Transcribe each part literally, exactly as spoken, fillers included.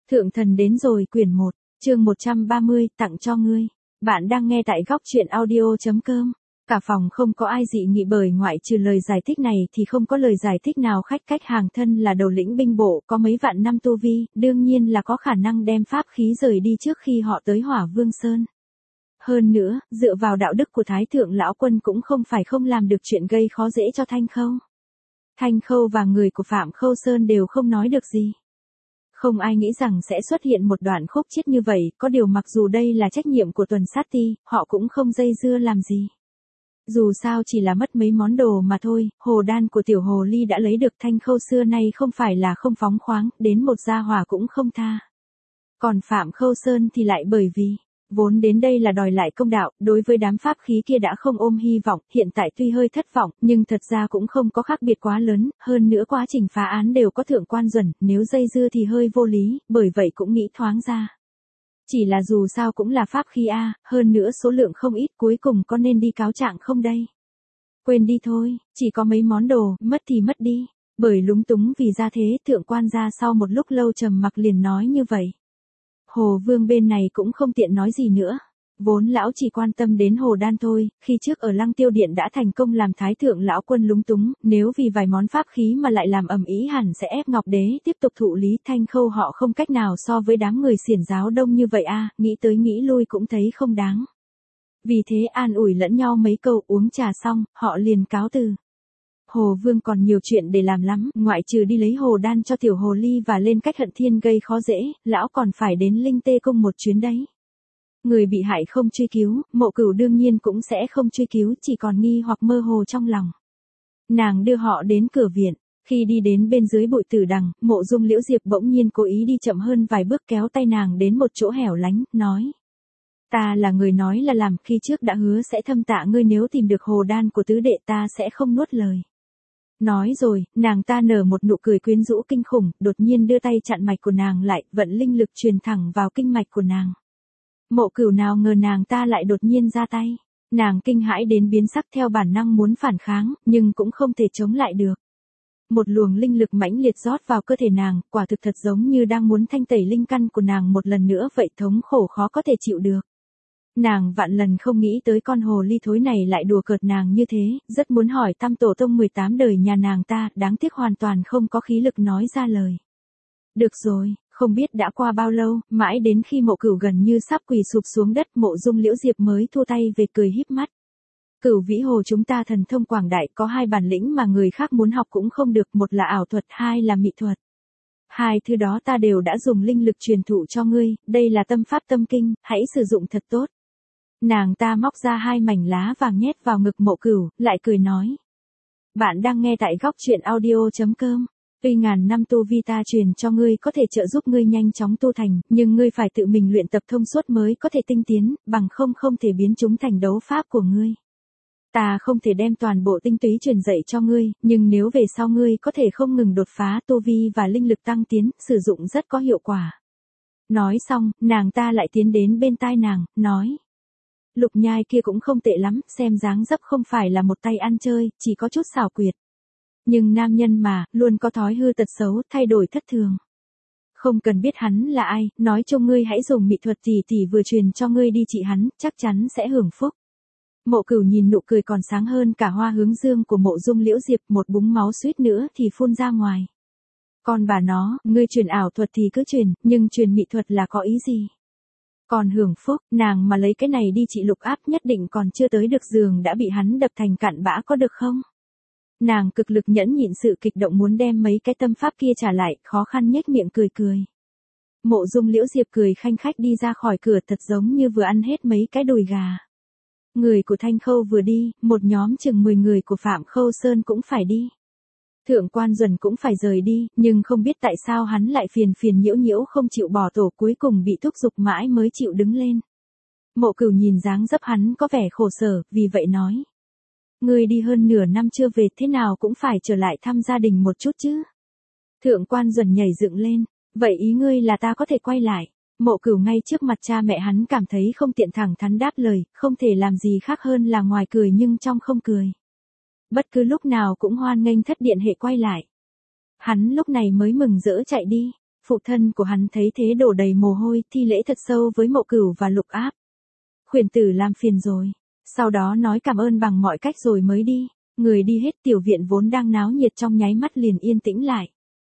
Thượng thần đến rồi quyển một, chương một trăm ba mươi, tặng cho ngươi. Bạn đang nghe tại góc truyện audio.com. Cả phòng không có ai dị nghị bởi ngoại trừ lời giải thích này thì không có lời giải thích nào khách cách hàng thân là đầu lĩnh binh bộ có mấy vạn năm tu vi, đương nhiên là có khả năng đem pháp khí rời đi trước khi họ tới Hỏa Vương Sơn. Hơn nữa, dựa vào đạo đức của Thái Thượng Lão Quân cũng không phải không làm được chuyện gây khó dễ cho Thanh Khâu. Thanh Khâu và người của Phạm Khâu Sơn đều không nói được gì. Không ai nghĩ rằng sẽ xuất hiện một đoạn khúc chiết như vậy, có điều mặc dù đây là trách nhiệm của tuần sát ti, họ cũng không dây dưa làm gì. Dù sao chỉ là mất mấy món đồ mà thôi, hồ đan của tiểu hồ ly đã lấy được. Thanh Khâu xưa nay không phải là không phóng khoáng, đến một gia hỏa cũng không tha. Còn Phạm Khâu Sơn thì lại bởi vì, vốn đến đây là đòi lại công đạo, đối với đám pháp khí kia đã không ôm hy vọng, hiện tại tuy hơi thất vọng, nhưng thật ra cũng không có khác biệt quá lớn, hơn nữa quá trình phá án đều có thượng quan Duẩn, nếu dây dưa thì hơi vô lý, bởi vậy cũng nghĩ thoáng ra. Chỉ là dù sao cũng là pháp khí A, hơn nữa số lượng không ít, cuối cùng có nên đi cáo trạng không đây? Quên đi thôi, chỉ có mấy món đồ, mất thì mất đi. Bởi lúng túng vì ra thế, thượng quan gia sau một lúc lâu trầm mặc liền nói như vậy. Hồ Vương bên này cũng không tiện nói gì nữa. Vốn lão chỉ quan tâm đến hồ đan thôi, khi trước ở Lăng Tiêu Điện đã thành công làm Thái Thượng Lão Quân lúng túng, nếu vì vài món pháp khí mà lại làm ầm ĩ hẳn sẽ ép Ngọc Đế tiếp tục thụ lý. Thanh Khâu họ không cách nào so với đám người xiển giáo đông như vậy a, nghĩ tới nghĩ lui cũng thấy không đáng. Vì thế an ủi lẫn nhau mấy câu, uống trà xong, họ liền cáo từ. Hồ Vương còn nhiều chuyện để làm lắm, ngoại trừ đi lấy hồ đan cho tiểu hồ ly và lên cách hận thiên gây khó dễ, lão còn phải đến Linh Tê Cung một chuyến đấy. Người bị hại không truy cứu, Mộ Cửu đương nhiên cũng sẽ không truy cứu, chỉ còn nghi hoặc mơ hồ trong lòng. Nàng đưa họ đến cửa viện, khi đi đến bên dưới bụi tử đằng, Mộ Dung Liễu Diệp bỗng nhiên cố ý đi chậm hơn vài bước kéo tay nàng đến một chỗ hẻo lánh, nói. Ta là người nói là làm, khi trước đã hứa sẽ thâm tạ ngươi, nếu tìm được hồ đan của tứ đệ ta sẽ không nuốt lời. Nói rồi, nàng ta nở một nụ cười quyến rũ kinh khủng, đột nhiên đưa tay chặn mạch của nàng lại, vận linh lực truyền thẳng vào kinh mạch của nàng. Mộ Cửu nào ngờ nàng ta lại đột nhiên ra tay. Nàng kinh hãi đến biến sắc, theo bản năng muốn phản kháng, nhưng cũng không thể chống lại được. Một luồng linh lực mãnh liệt rót vào cơ thể nàng, quả thực thật giống như đang muốn thanh tẩy linh căn của nàng một lần nữa vậy, thống khổ khó có thể chịu được. Nàng vạn lần không nghĩ tới con hồ ly thối này lại đùa cợt nàng như thế, rất muốn hỏi thăm tổ tông mười tám đời nhà nàng ta, đáng tiếc hoàn toàn không có khí lực nói ra lời. Được rồi, không biết đã qua bao lâu, mãi đến khi Mộ Cửu gần như sắp quỳ sụp xuống đất, Mộ Dung Liễu Diệp mới thua tay về cười híp mắt. Cửu Vĩ Hồ chúng ta thần thông quảng đại, có hai bản lĩnh mà người khác muốn học cũng không được, một là ảo thuật, hai là mị thuật. Hai thứ đó ta đều đã dùng linh lực truyền thụ cho ngươi, đây là tâm pháp tâm kinh, hãy sử dụng thật tốt. Nàng ta móc ra hai mảnh lá vàng nhét vào ngực Mộ Cửu, lại cười nói. Bạn đang nghe tại góc truyện audio.com. Tuy ngàn năm tu vi ta truyền cho ngươi có thể trợ giúp ngươi nhanh chóng tu thành, nhưng ngươi phải tự mình luyện tập thông suốt mới có thể tinh tiến, bằng không không thể biến chúng thành đấu pháp của ngươi. Ta không thể đem toàn bộ tinh túy truyền dạy cho ngươi, nhưng nếu về sau ngươi có thể không ngừng đột phá tu vi và linh lực tăng tiến, sử dụng rất có hiệu quả. Nói xong, nàng ta lại tiến đến bên tai nàng, nói. Lục Nhai kia cũng không tệ lắm, xem dáng dấp không phải là một tay ăn chơi, chỉ có chút xảo quyệt. Nhưng nam nhân mà, luôn có thói hư tật xấu, thay đổi thất thường. Không cần biết hắn là ai, nói cho ngươi hãy dùng mị thuật tỷ tỷ vừa truyền cho ngươi đi trị hắn, chắc chắn sẽ hưởng phúc. Mộ Cửu nhìn nụ cười còn sáng hơn cả hoa hướng dương của Mộ Dung Liễu Diệp, một búng máu suýt nữa thì phun ra ngoài. Còn bà nó, ngươi truyền ảo thuật thì cứ truyền, nhưng truyền mị thuật là có ý gì? Còn hưởng phúc, nàng mà lấy cái này đi trị lục áp nhất định còn chưa tới được giường đã bị hắn đập thành cặn bã, có được không? Nàng cực lực nhẫn nhịn sự kích động muốn đem mấy cái tâm pháp kia trả lại, khó khăn nhếch miệng cười cười. Mộ Dung Liễu Diệp cười khanh khách đi ra khỏi cửa, thật giống như vừa ăn hết mấy cái đùi gà. Người của Thanh Khâu vừa đi, một nhóm chừng mười người của Phạm Khâu Sơn cũng phải đi. Thượng quan Duẩn cũng phải rời đi, nhưng không biết tại sao hắn lại phiền phiền nhiễu nhiễu không chịu bỏ tổ, cuối cùng bị thúc giục mãi mới chịu đứng lên. Mộ Cửu nhìn dáng dấp hắn có vẻ khổ sở, vì vậy nói. Ngươi đi hơn nửa năm chưa về, thế nào cũng phải trở lại thăm gia đình một chút chứ. Thượng quan Duẩn nhảy dựng lên, vậy ý ngươi là ta có thể quay lại. Mộ Cửu ngay trước mặt cha mẹ hắn cảm thấy không tiện thẳng thắn đáp lời, không thể làm gì khác hơn là ngoài cười nhưng trong không cười. Bất cứ lúc nào cũng hoan nghênh thất điện hệ quay lại. Hắn lúc này mới mừng rỡ chạy đi. Phụ thân của hắn thấy thế đổ đầy mồ hôi, thi lễ thật sâu với Mộ Cửu và Lục Áp. Khuyển tử làm phiền rồi. Sau đó nói cảm ơn bằng mọi cách rồi mới đi. Người đi hết, tiểu viện vốn đang náo nhiệt trong nháy mắt liền yên tĩnh lại.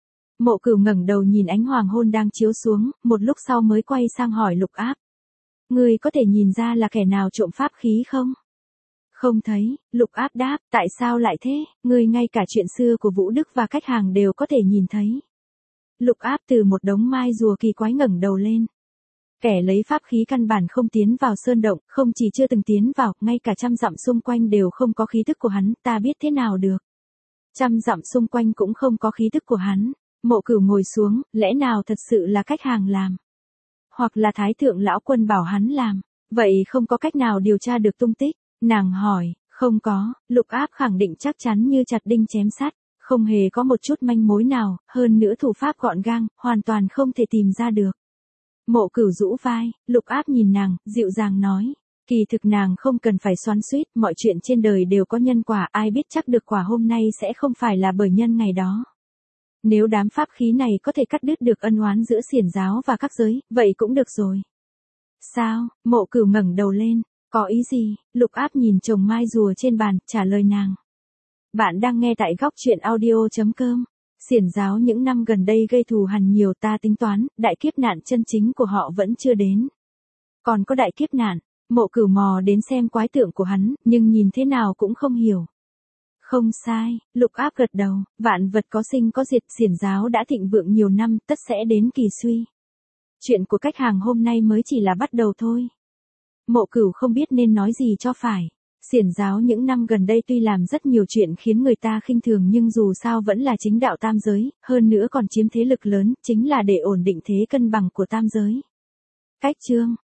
Mộ Cửu ngẩng đầu nhìn ánh hoàng hôn đang chiếu xuống, một lúc sau mới quay sang hỏi Lục Áp. Ngươi có thể nhìn ra là kẻ nào trộm pháp khí không? Không thấy, Lục Áp đáp, tại sao lại thế, ngươi ngay cả chuyện xưa của Vũ Đức và khách hàng đều có thể nhìn thấy. Lục Áp từ một đống mai rùa kỳ quái ngẩng đầu lên. Kẻ lấy pháp khí căn bản không tiến vào sơn động, không chỉ chưa từng tiến vào, ngay cả trăm dặm xung quanh đều không có khí tức của hắn, ta biết thế nào được. Trăm dặm xung quanh cũng không có khí tức của hắn. Mộ Cửu ngồi xuống, lẽ nào thật sự là khách hàng làm? Hoặc là Thái thượng lão quân bảo hắn làm, vậy không có cách nào điều tra được tung tích. Nàng hỏi, không có, Lục Áp khẳng định chắc chắn như chặt đinh chém sắt, không hề có một chút manh mối nào, hơn nữa thủ pháp gọn gàng, hoàn toàn không thể tìm ra được. Mộ Cửu rũ vai, Lục Áp nhìn nàng, dịu dàng nói, kỳ thực nàng không cần phải xoắn xuýt, mọi chuyện trên đời đều có nhân quả, ai biết chắc được quả hôm nay sẽ không phải là bởi nhân ngày đó. Nếu đám pháp khí này có thể cắt đứt được ân oán giữa xiển giáo và các giới, vậy cũng được rồi. Sao? Mộ Cửu ngẩng đầu lên, có ý gì? Lục Áp nhìn chồng mai rùa trên bàn, trả lời nàng. Bạn đang nghe tại góc truyện audio chấm com. Xiển giáo những năm gần đây gây thù hằn nhiều, ta tính toán, đại kiếp nạn chân chính của họ vẫn chưa đến. Còn có đại kiếp nạn, Mộ Cửu mò đến xem quái tượng của hắn, nhưng nhìn thế nào cũng không hiểu. Không sai, Lục Áp gật đầu, vạn vật có sinh có diệt, xiển giáo đã thịnh vượng nhiều năm, tất sẽ đến kỳ suy. Chuyện của khách hàng hôm nay mới chỉ là bắt đầu thôi. Mộ Cửu không biết nên nói gì cho phải. Xiển giáo những năm gần đây tuy làm rất nhiều chuyện khiến người ta khinh thường nhưng dù sao vẫn là chính đạo tam giới, hơn nữa còn chiếm thế lực lớn, chính là để ổn định thế cân bằng của tam giới. Cách chương